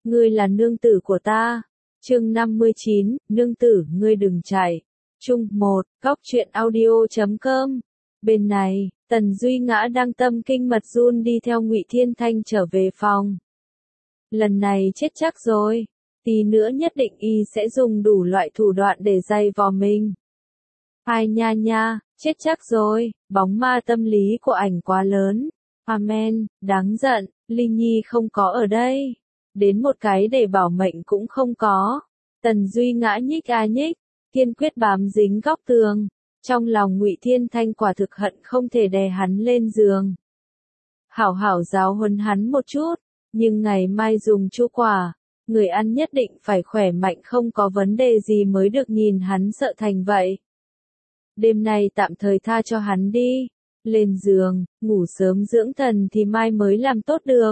ngươi là nương tử của ta. Chương 59, nương tử, ngươi đừng chạy. Chung 1, Góc truyện audio.com. Bên này, Tần Duy Ngã đang tâm kinh mật run đi theo Ngụy Thiên Thanh trở về phòng. Lần này chết chắc rồi, tí nữa nhất định y sẽ dùng đủ loại thủ đoạn để dày vò mình. Ai nha nha, chết chắc rồi, bóng ma tâm lý của ảnh quá lớn. Amen, đáng giận, Linh Nhi không có ở đây. Đến một cái để bảo mệnh cũng không có. Tần Duy Ngã nhích nhích, kiên quyết bám dính góc tường. Trong lòng Ngụy Thiên Thanh quả thực hận không thể đè hắn lên giường. Hảo hảo giáo huấn hắn một chút, nhưng ngày mai dùng chu quả, người ăn nhất định phải khỏe mạnh không có vấn đề gì mới được, nhìn hắn sợ thành vậy. Đêm nay tạm thời tha cho hắn đi, lên giường, ngủ sớm dưỡng thần thì mai mới làm tốt được.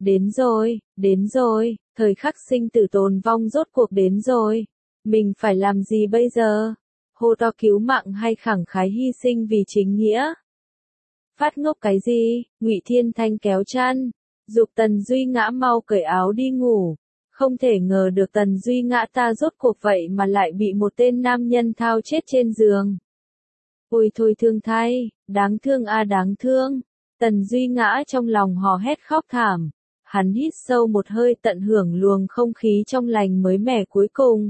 Đến rồi, thời khắc sinh tử tồn vong rốt cuộc đến rồi. Mình phải làm gì bây giờ? Hô to cứu mạng hay khẳng khái hy sinh vì chính nghĩa? Phát ngốc cái gì? Ngụy Thiên Thanh kéo chăn, giục Tần Duy Ngã mau cởi áo đi ngủ. Không thể ngờ được Tần Duy Ngã ta rốt cuộc vậy mà lại bị một tên nam nhân thao chết trên giường. Ôi thôi thương thay, đáng thương đáng thương. Tần Duy Ngã trong lòng hò hét khóc thảm. Hắn hít sâu một hơi tận hưởng luồng không khí trong lành mới mẻ cuối cùng.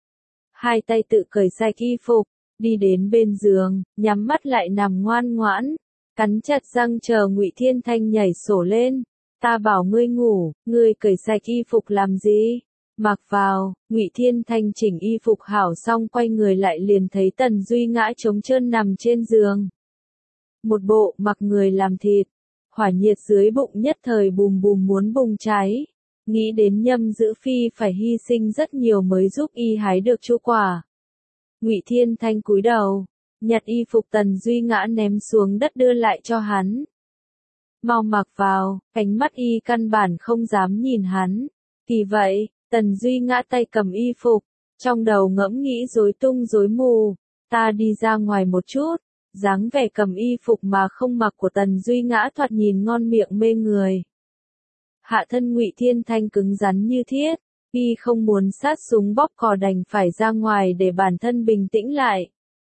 Hai tay tự cởi sạch y phục, đi đến bên giường, nhắm mắt lại nằm ngoan ngoãn, cắn chặt răng chờ Ngụy Thiên Thanh nhảy sổ lên. Ta bảo ngươi ngủ, ngươi cởi sạch y phục làm gì? Mặc vào. Ngụy Thiên Thanh chỉnh y phục hảo xong quay người lại liền thấy Tần Duy Ngã trống trơn nằm trên giường. Một bộ mặc người làm thịt, hỏa nhiệt dưới bụng nhất thời bùm bùm muốn bùng cháy. Nghĩ đến Nhâm Dữ Phi phải hy sinh rất nhiều mới giúp y hái được chu quả. Ngụy Thiên Thanh cúi đầu, nhặt y phục Tần Duy Ngã ném xuống đất đưa lại cho hắn. Mau mặc vào, ánh mắt y căn bản không dám nhìn hắn. Thì vậy, Tần Duy Ngã tay cầm y phục, trong đầu ngẫm nghĩ rối tung rối mù. Ta đi ra ngoài một chút. Dáng vẻ cầm y phục mà không mặc của Tần Duy Ngã thoạt nhìn ngon miệng mê người. Hạ thân Ngụy Thiên Thanh cứng rắn như thiết, y không muốn sát súng bóp cò đành phải ra ngoài để bản thân bình tĩnh lại.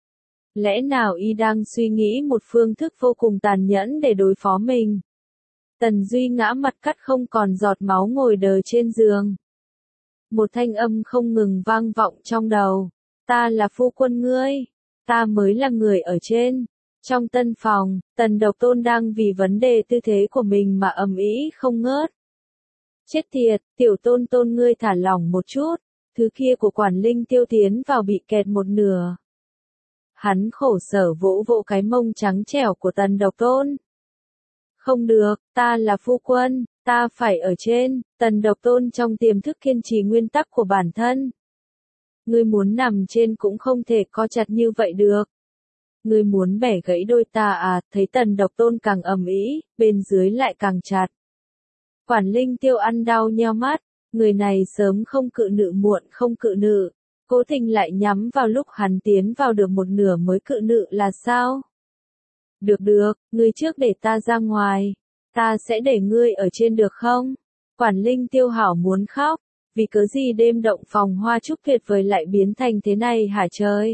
Lẽ nào y đang suy nghĩ một phương thức vô cùng tàn nhẫn để đối phó mình? Tần Duy Ngã mặt cắt không còn giọt máu ngồi đờ trên giường. Một thanh âm không ngừng vang vọng trong đầu. Ta là phu quân ngươi. Ta mới là người ở trên. Trong tân phòng, Tần Độc Tôn đang vì vấn đề tư thế của mình mà ầm ĩ không ngớt. Chết tiệt, tiểu Tôn Tôn ngươi thả lỏng một chút, thứ kia của Quản Linh Tiêu tiến vào bị kẹt một nửa. Hắn khổ sở vỗ vỗ cái mông trắng trẻo của Tần Độc Tôn. Không được, ta là phu quân, ta phải ở trên. Tần Độc Tôn trong tiềm thức kiên trì nguyên tắc của bản thân. Ngươi muốn nằm trên cũng không thể co chặt như vậy được. Ngươi muốn bẻ gãy đôi ta thấy Tần Độc Tôn càng ầm ĩ, bên dưới lại càng chặt. Quản Linh Tiêu ăn đau nheo mắt, người này sớm không cự nữ muộn không cự nữ, cố tình lại nhắm vào lúc hắn tiến vào được một nửa mới cự nữ là sao? Được, ngươi trước để ta ra ngoài, ta sẽ để ngươi ở trên được không? Quản Linh Tiêu hảo muốn khóc. Vì cớ gì đêm động phòng hoa trúc tuyệt vời lại biến thành thế này hả trời?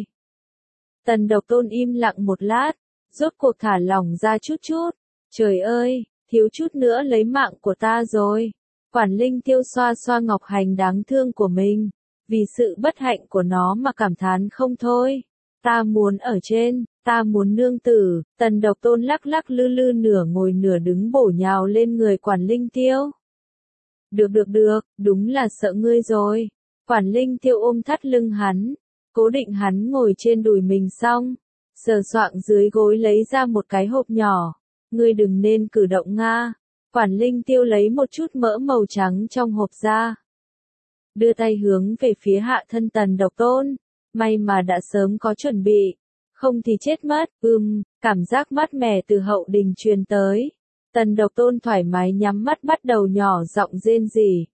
Tần Độc Tôn im lặng một lát, rốt cuộc thả lỏng ra chút. Trời ơi, thiếu chút nữa lấy mạng của ta rồi. Quản Linh Tiêu xoa xoa ngọc hành đáng thương của mình, vì sự bất hạnh của nó mà cảm thán không thôi. Ta muốn ở trên, ta muốn nương tử. Tần Độc Tôn lắc lắc lư lư nửa ngồi nửa đứng bổ nhào lên người Quản Linh Tiêu. Được, đúng là sợ ngươi rồi. Quản Linh Tiêu ôm thắt lưng hắn, cố định hắn ngồi trên đùi mình xong, sờ soạng dưới gối lấy ra một cái hộp nhỏ. Ngươi đừng nên cử động nga. Quản Linh Tiêu lấy một chút mỡ màu trắng trong hộp ra. Đưa tay hướng về phía hạ thân Tần Độc Tôn. May mà đã sớm có chuẩn bị. Không thì chết mất. Cảm giác mát mẻ từ hậu đình truyền tới. Tần Độc Tôn thoải mái nhắm mắt bắt đầu nhỏ giọng rên rỉ.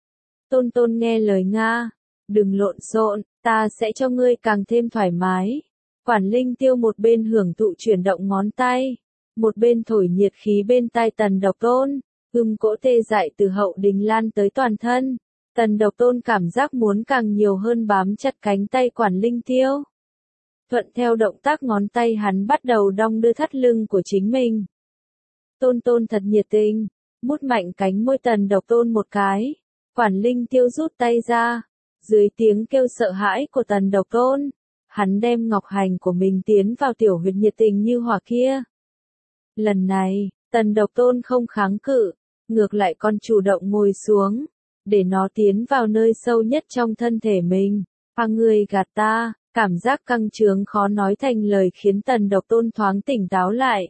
Tôn nghe lời nga. Đừng lộn xộn, ta sẽ cho ngươi càng thêm thoải mái. Quản Linh Tiêu một bên hưởng thụ chuyển động ngón tay, một bên thổi nhiệt khí bên tai Tần Độc Tôn. Cỗ tê dại từ hậu đình lan tới toàn thân. Tần Độc Tôn cảm giác muốn càng nhiều hơn bám chặt cánh tay Quản Linh Tiêu. Thuận theo động tác ngón tay hắn bắt đầu đong đưa thắt lưng của chính mình. Tôn Tôn thật nhiệt tình, mút mạnh cánh môi Tần Độc Tôn một cái. Quản Linh Tiêu rút tay ra. Dưới tiếng kêu sợ hãi của Tần Độc Tôn, hắn đem ngọc hành của mình tiến vào tiểu huyệt nhiệt tình như hỏa kia. Lần này, Tần Độc Tôn không kháng cự, ngược lại còn chủ động ngồi xuống, để nó tiến vào nơi sâu nhất trong thân thể mình. Người gạt ta, cảm giác căng trướng khó nói thành lời khiến Tần Độc Tôn thoáng tỉnh táo lại.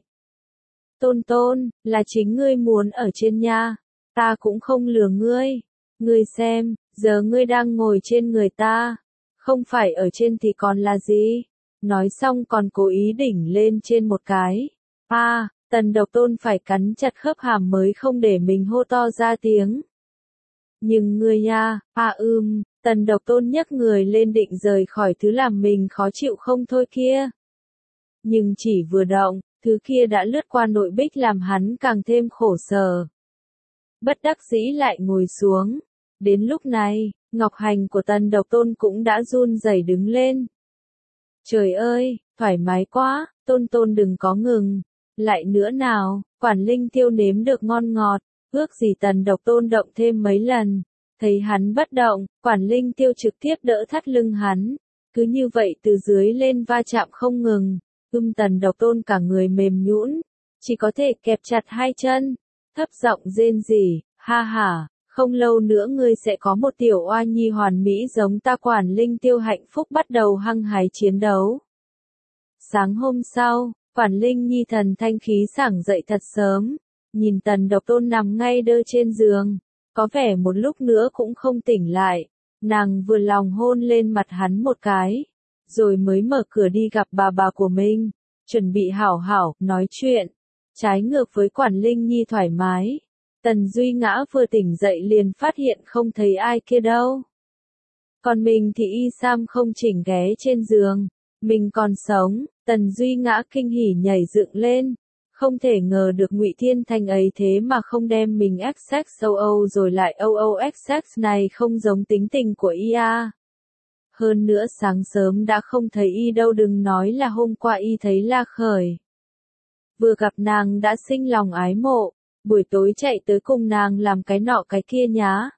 Tôn Tôn, là chính ngươi muốn ở trên nha, ta cũng không lừa ngươi. Ngươi xem, giờ ngươi đang ngồi trên người ta, không phải ở trên thì còn là gì? Nói xong còn cố ý đỉnh lên trên một cái. Tần Độc Tôn phải cắn chặt khớp hàm mới không để mình hô to ra tiếng. Nhưng ngươi nha, Tần Độc Tôn nhấc người lên định rời khỏi thứ làm mình khó chịu không thôi kia. Nhưng chỉ vừa động, thứ kia đã lướt qua nội bích làm hắn càng thêm khổ sở. Bất đắc dĩ lại ngồi xuống. Đến lúc này, ngọc hành của Tần Độc Tôn cũng đã run rẩy đứng lên. Trời ơi, thoải mái quá, Tôn Tôn đừng có ngừng. Lại nữa nào, Quản Linh Tiêu nếm được ngon ngọt, ước gì Tần Độc Tôn động thêm mấy lần. Thấy hắn bất động, Quản Linh Tiêu trực tiếp đỡ thắt lưng hắn. Cứ như vậy từ dưới lên va chạm không ngừng. Tần Độc Tôn cả người mềm nhũn, chỉ có thể kẹp chặt hai chân, thấp giọng rên rỉ, ha ha, không lâu nữa ngươi sẽ có một tiểu oa nhi hoàn mỹ giống ta. Quản Linh Tiêu hạnh phúc bắt đầu hăng hái chiến đấu. Sáng hôm sau, Quản Linh Nhi thần thanh khí sảng dậy thật sớm, nhìn Tần Độc Tôn nằm ngay đơ trên giường, có vẻ một lúc nữa cũng không tỉnh lại, nàng vừa lòng hôn lên mặt hắn một cái, rồi mới mở cửa đi gặp bà của mình, chuẩn bị hảo hảo nói chuyện. Trái ngược với Quản Linh Nhi thoải mái, Tần Duy Ngã vừa tỉnh dậy liền phát hiện không thấy ai kia đâu. Còn mình thì y sam không chỉnh ghé trên giường, mình còn sống. Tần Duy Ngã kinh hỉ nhảy dựng lên, không thể ngờ được Ngụy Thiên Thanh ấy thế mà không đem mình XXOO rồi lại OOXX này không giống tính tình của y a. Hơn nữa sáng sớm đã không thấy y đâu, đừng nói là hôm qua y thấy La Khởi. Vừa gặp nàng đã sinh lòng ái mộ, buổi tối chạy tới cùng nàng làm cái nọ cái kia nhá.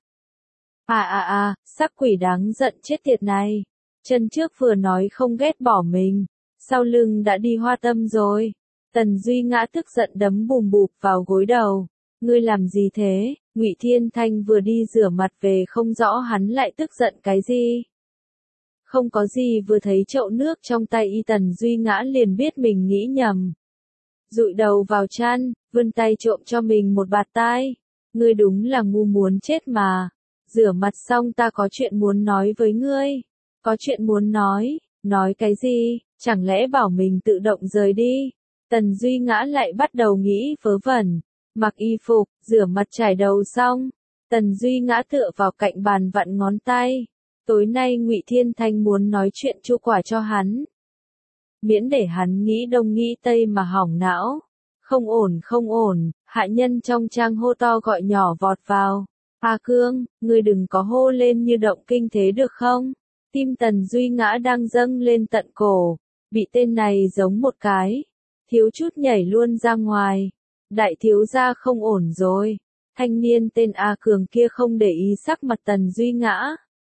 Sắc quỷ đáng giận chết tiệt này. Chân trước vừa nói không ghét bỏ mình, sau lưng đã đi hoa tâm rồi. Tần Duy Ngã tức giận đấm bùm bụp vào gối đầu. Ngươi làm gì thế? Ngụy Thiên Thanh vừa đi rửa mặt về không rõ hắn lại tức giận cái gì. Không có gì, vừa thấy chậu nước trong tay y Tần Duy Ngã liền biết mình nghĩ nhầm. Dụi đầu vào chăn, vươn tay trộm cho mình một bạt tai. Ngươi đúng là ngu muốn chết mà. Rửa mặt xong ta có chuyện muốn nói với ngươi. Có chuyện muốn nói cái gì? Chẳng lẽ bảo mình tự động rời đi? Tần Duy Ngã lại bắt đầu nghĩ vớ vẩn. Mặc y phục, rửa mặt chải đầu xong, Tần Duy Ngã tựa vào cạnh bàn vặn ngón tay. Tối nay Ngụy Thiên Thanh muốn nói chuyện chu quả cho hắn. Miễn để hắn nghĩ đông nghĩ tây mà hỏng não. Không ổn, hạ nhân trong trang hô to gọi nhỏ vọt vào. Cương, ngươi đừng có hô lên như động kinh thế được không? Tim Tần Duy Ngã đang dâng lên tận cổ, bị tên này giống một cái, thiếu chút nhảy luôn ra ngoài. Đại thiếu gia không ổn rồi. Thanh niên tên A Cường kia không để ý sắc mặt Tần Duy Ngã.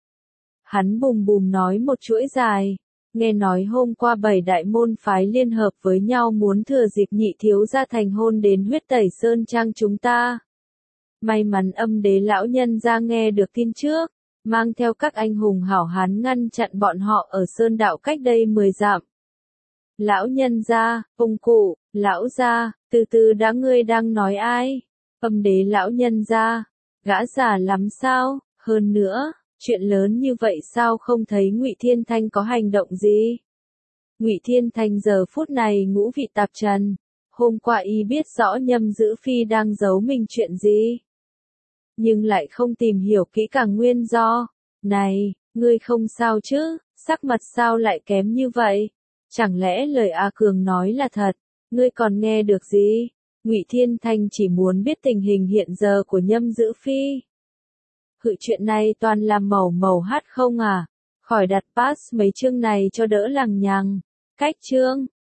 Hắn bùm bùm nói một chuỗi dài. Nghe nói hôm qua 7 đại môn phái liên hợp với nhau muốn thừa dịp Nhị thiếu gia thành hôn đến huyết tẩy sơn trang chúng ta. May mắn Âm Đế lão nhân ra nghe được tin trước, mang theo các anh hùng hảo hán ngăn chặn bọn họ ở sơn đạo cách đây 10 dặm. Lão nhân gia, ông cụ, lão gia, từ từ đã, ngươi đang nói ai? Âm Đế lão nhân gia, gã già lắm sao? Hơn nữa, chuyện lớn như vậy sao không thấy Ngụy Thiên Thanh có hành động gì? Ngụy Thiên Thanh giờ phút này ngũ vị tạp trần. Hôm qua y biết rõ Nhâm Dữ Phi đang giấu mình chuyện gì, nhưng lại không tìm hiểu kỹ càng nguyên do. Này, ngươi không sao chứ? Sắc mặt sao lại kém như vậy? Chẳng lẽ lời A Cường nói là thật? Ngươi còn nghe được gì? Ngụy Thiên Thanh chỉ muốn biết tình hình hiện giờ của Nhâm Dữ Phi. Hự chuyện này toàn là màu màu hát không à? Khỏi đặt pass mấy chương này cho đỡ lằng nhằng. Cách chương